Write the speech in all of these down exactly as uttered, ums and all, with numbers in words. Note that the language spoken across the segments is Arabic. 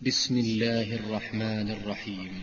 بسم الله الرحمن الرحيم.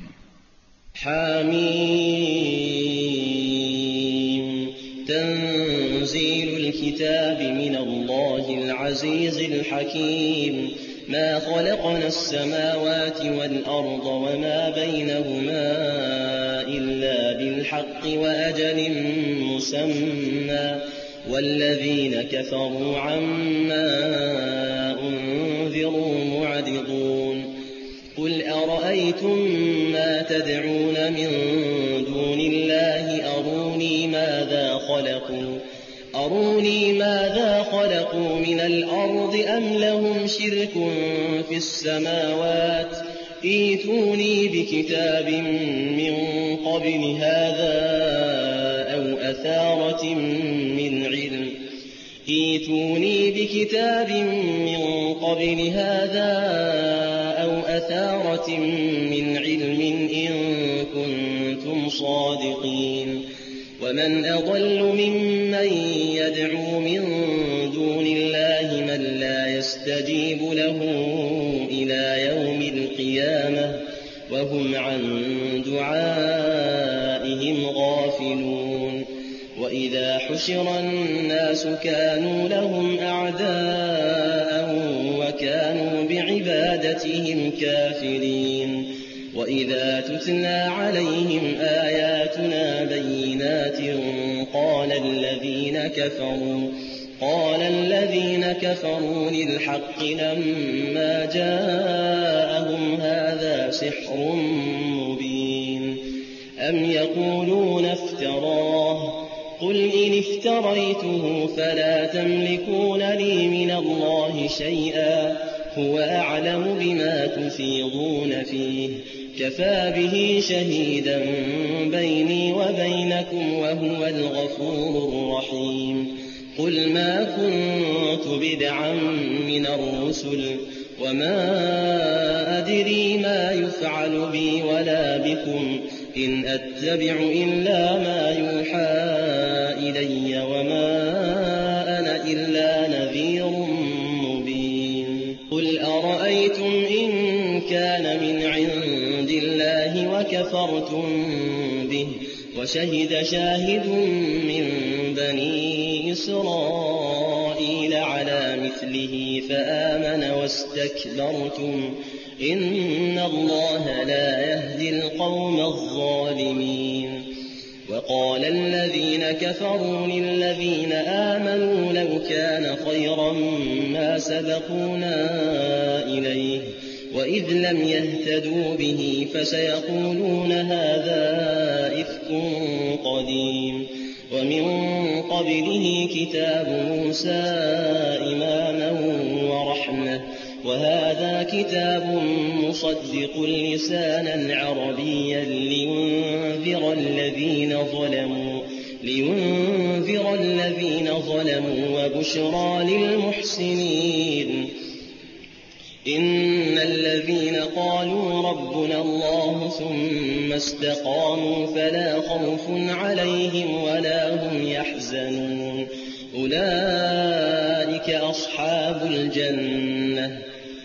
حميم. تنزيل الكتاب من الله العزيز الحكيم. ما خلقنا السماوات والأرض وما بينهما إلا بالحق وأجل مسمى والذين كفروا عما أنذروا معرضون. قل أرأيتم ما تدعون من دون الله أروني ماذا خلقوا أروني ماذا خلقوا من الأرض أم لهم شرك في السماوات ائتوني بكتاب من قبل هذا أو أثارة من علم ائتوني بكتاب من قبل هذا أو أثارة من علم إن كنتم صادقين. ومن أضل ممن يدعو من دون الله من لا يستجيب له إلى يوم القيامة وهم عن دعائهم غافلون. وإذا حشر الناس كانوا لهم أعداء وكانوا بعبادتهم كافرين. وإذا تتلى عليهم آياتنا بينات قال الذين كفروا قال الذين كفروا للحق لما جاءهم هذا سحر مبين. أم يقولون افتراه قل إن افتريته فلا تملكون لي من الله شيئا هو أعلم بما تفيضون فيه كفى به شهيدا بيني وبينكم وهو الغفور الرحيم. قل ما كنت بدعا من الرسل وما أدري ما يفعل بي ولا بكم إن أتبع إلا ما يوحى إلي وما أنا إلا نذير مبين. قل أرأيتم إن كان من عند الله وكفرتم به وشهد شاهد من بني إسرائيل على مثله فآمن واستكبرتم إن الله لا يهدي القوم الظالمين. وقال الذين كفروا للذين آمنوا لو كان خيرا ما سبقونا إليه وإذ لم يهتدوا به فسيقولون هذا إفك قديم. ومن قبله كتاب موسى إماما ورحمة وهذا كتاب مصدق لسانا عربيا لينذر الذين ظلموا لينذر الذين ظلموا وبشرى للمحسنين. إن الذين قالوا ربنا الله ثم استقاموا فلا خوف عليهم ولا هم يحزنون أولئك أصحاب الجنة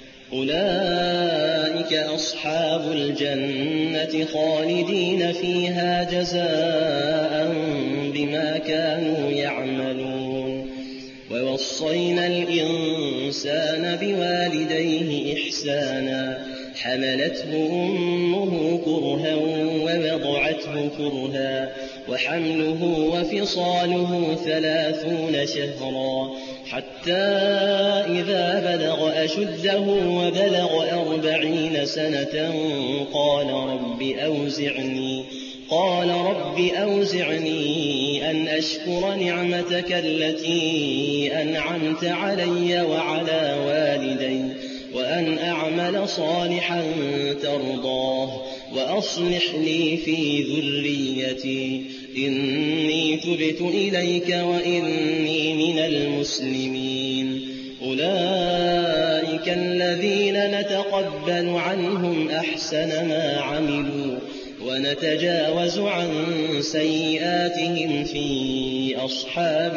أولئك أصحاب الجنة خالدين فيها جزاء بما كانوا يعملون. ووصينا الإنسان بوالديه إحسانا حملته أمه كرها ووضعته كرها وحمله وفصاله ثلاثون شهرا حتى إذا بلغ أشده وبلغ أربعين سنة قال رب أوزعني قال رب أوزعني أن أشكر نعمتك التي أنعمت علي وعلى والدي وأن أعمل صالحا ترضاه وأصلح لي في ذريتي إني تبت إليك وإني من المسلمين. أولئك الذين نتقبل عنهم أحسن ما عملوا ونتجاوز عن سيئاتهم في أصحاب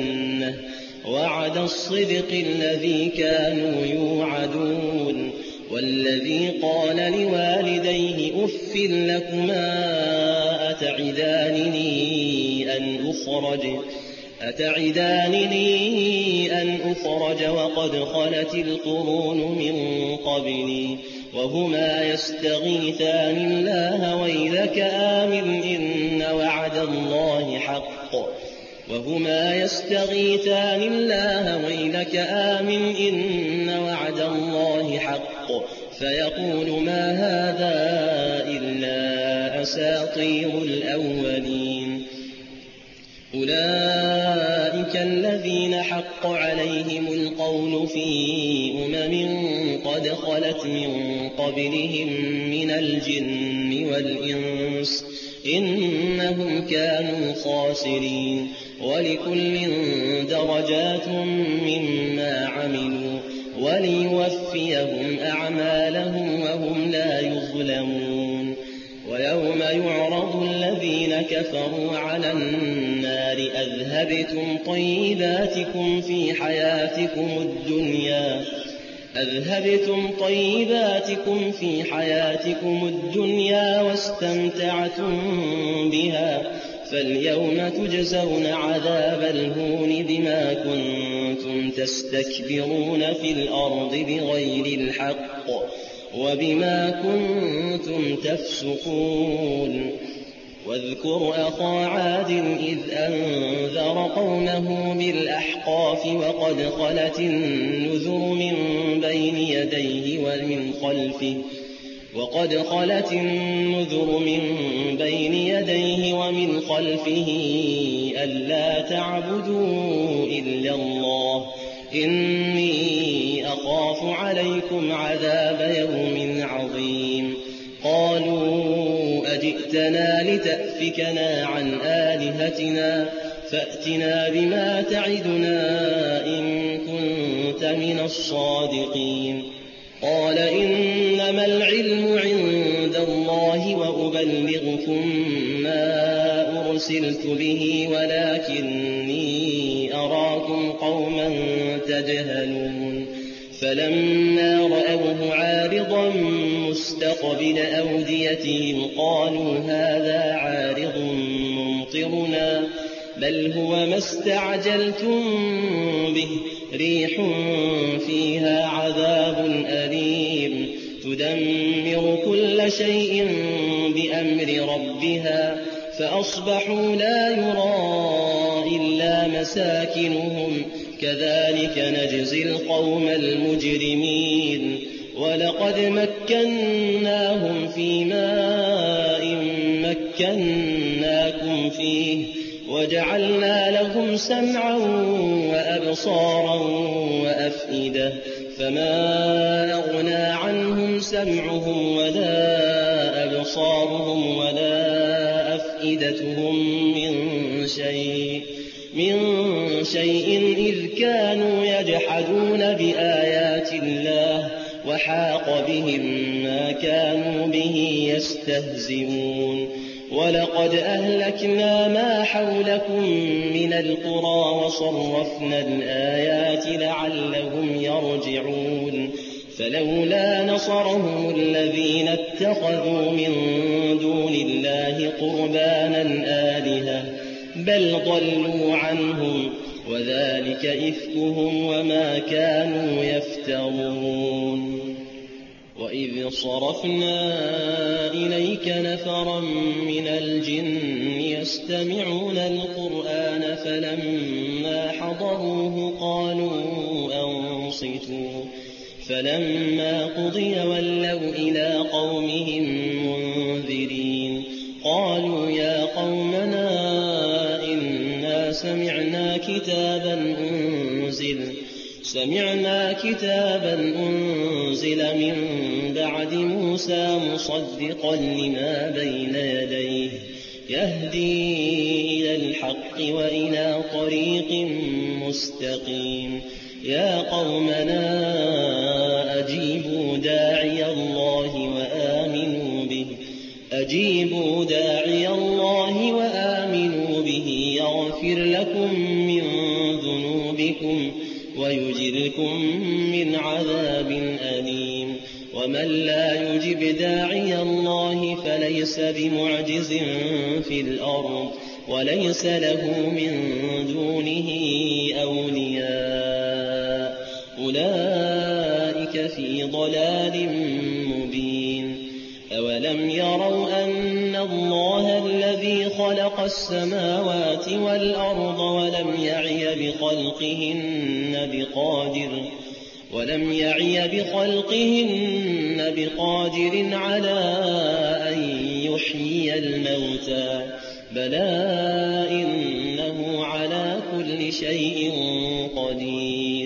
الجنة وعد الصدق الذي كانوا يوعدون والذي قال لوالديه أف لكما أتعدانني أن أخرج أتعدانني أن أخرج وقد خلت القرون من قبلي وهما يستغيثان الله ويلك آمن إن وعد الله حق وهما يستغيثان الله ويلك آمن إن وعد الله حق فيقول ما هذا إلا أساطير الأولين أولئك الذين حق عليهم القول في أمم قد خلت من قبلهم من الجن والإنس إنهم كانوا خاسرين ولكل درجات مما عملوا وليوفيهم أعمالهم وهم لا يظلمون ويوم يعرض الذين كفروا على النار أذهبتم طيباتكم في حياتكم الدنيا أذهبتم طيباتكم في حياتكم الدنيا واستمتعتم بها فاليوم تجزون عذاب الهون بما كنتم تستكبرون في الأرض بغير الحق وبما كنتم تفسقون واذكر أخا عاد إذ أنذر قومه بالأحقاف وقد خلت النذر من بين يديه ومن خلفه وقد خلت النذر من بين يديه ومن خلفه ألا تعبدوا إلا الله إني أخاف عليكم عذاب يوم عظيم قالوا أجئتنا لتأفكنا عن آلهتنا فأتنا بما تعدنا إن كنت من الصادقين قال إنما العلم عند الله وأبلغكم ما أرسلت به ولكني أراكم قوما تجهلون فلما رأوه عارضا مستقبل أوديتهم قالوا هذا عارض ممطرنا بل هو ما استعجلتم به ريح فيها عذاب أليم تدمر كل شيء بأمر ربها فأصبحوا لا يرى إلا مساكنهم كذلك نجزي القوم المجرمين ولقد مكناهم في ماء مكناكم فيه وجعلنا لهم سمعا وأبصارا وأفئدة فما أغنى عنهم سمعهم ولا أبصارهم ولا أفئدتهم من شيء من شيء إذ كانوا يجحدون بآيات الله وحاق بهم ما كانوا به يستهزئون ولقد أهلكنا ما حولكم من القرى وصرفنا الآيات لعلهم يرجعون فلولا نصرهم الذين اتخذوا من دون الله قربانا آلهة بل ضلوا عنهم وذلك إفكهم وما كانوا يفترون وإذ صرفنا إليك نفرا من الجن يستمعون القرآن فلما حضروه قالوا أنصتوا فلما قضي ولوا إلى قومهم منذرين قالوا يا قومنا إنا سمعنا كتابا أنزل سمعنا كتابا أنزل من بعد موسى مصدقا لما بين يديه يهدي إلى الحق وإلى طريق مستقيم يا قومنا أجيبوا داعي الله وآمنوا به أجيبوا داعي الله وآمنوا به يغفر لكم من ذنوبكم ويجركم من عذاب أليم ومن لا يجب داعي الله فليس بمعجز في الأرض وليس له من دونه أولياء أولئك في ضلال مبين أولم يروا أن الله الذي خلق السماوات والأرض ولم يعي بخلقهن بقادر ولم يعي بخلقهن بقادر على أن يحيي الموتى بلى إنه على كل شيء قدير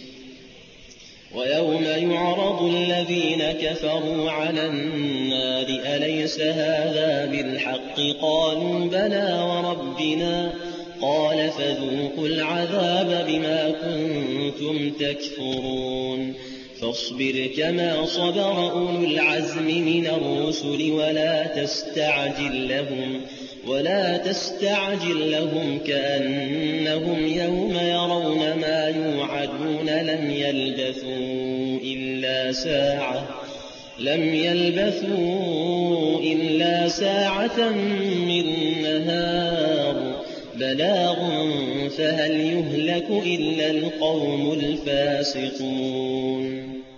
ويوم يعرض الذين كفروا على النار أليس هذا بالحق قالوا بلى وربنا قال فذوقوا العذاب بما كنتم تكفرون فاصبر كما صبر أولو العزم من الرسل ولا تستعجل لهم ولا تستعجل لهم كأنهم يوم يرون ما يوعدون لم يلبثوا إلا ساعة لم يلبثوا إلا ساعة من نهار بلاغ فهل يهلك إلا القوم الفاسقون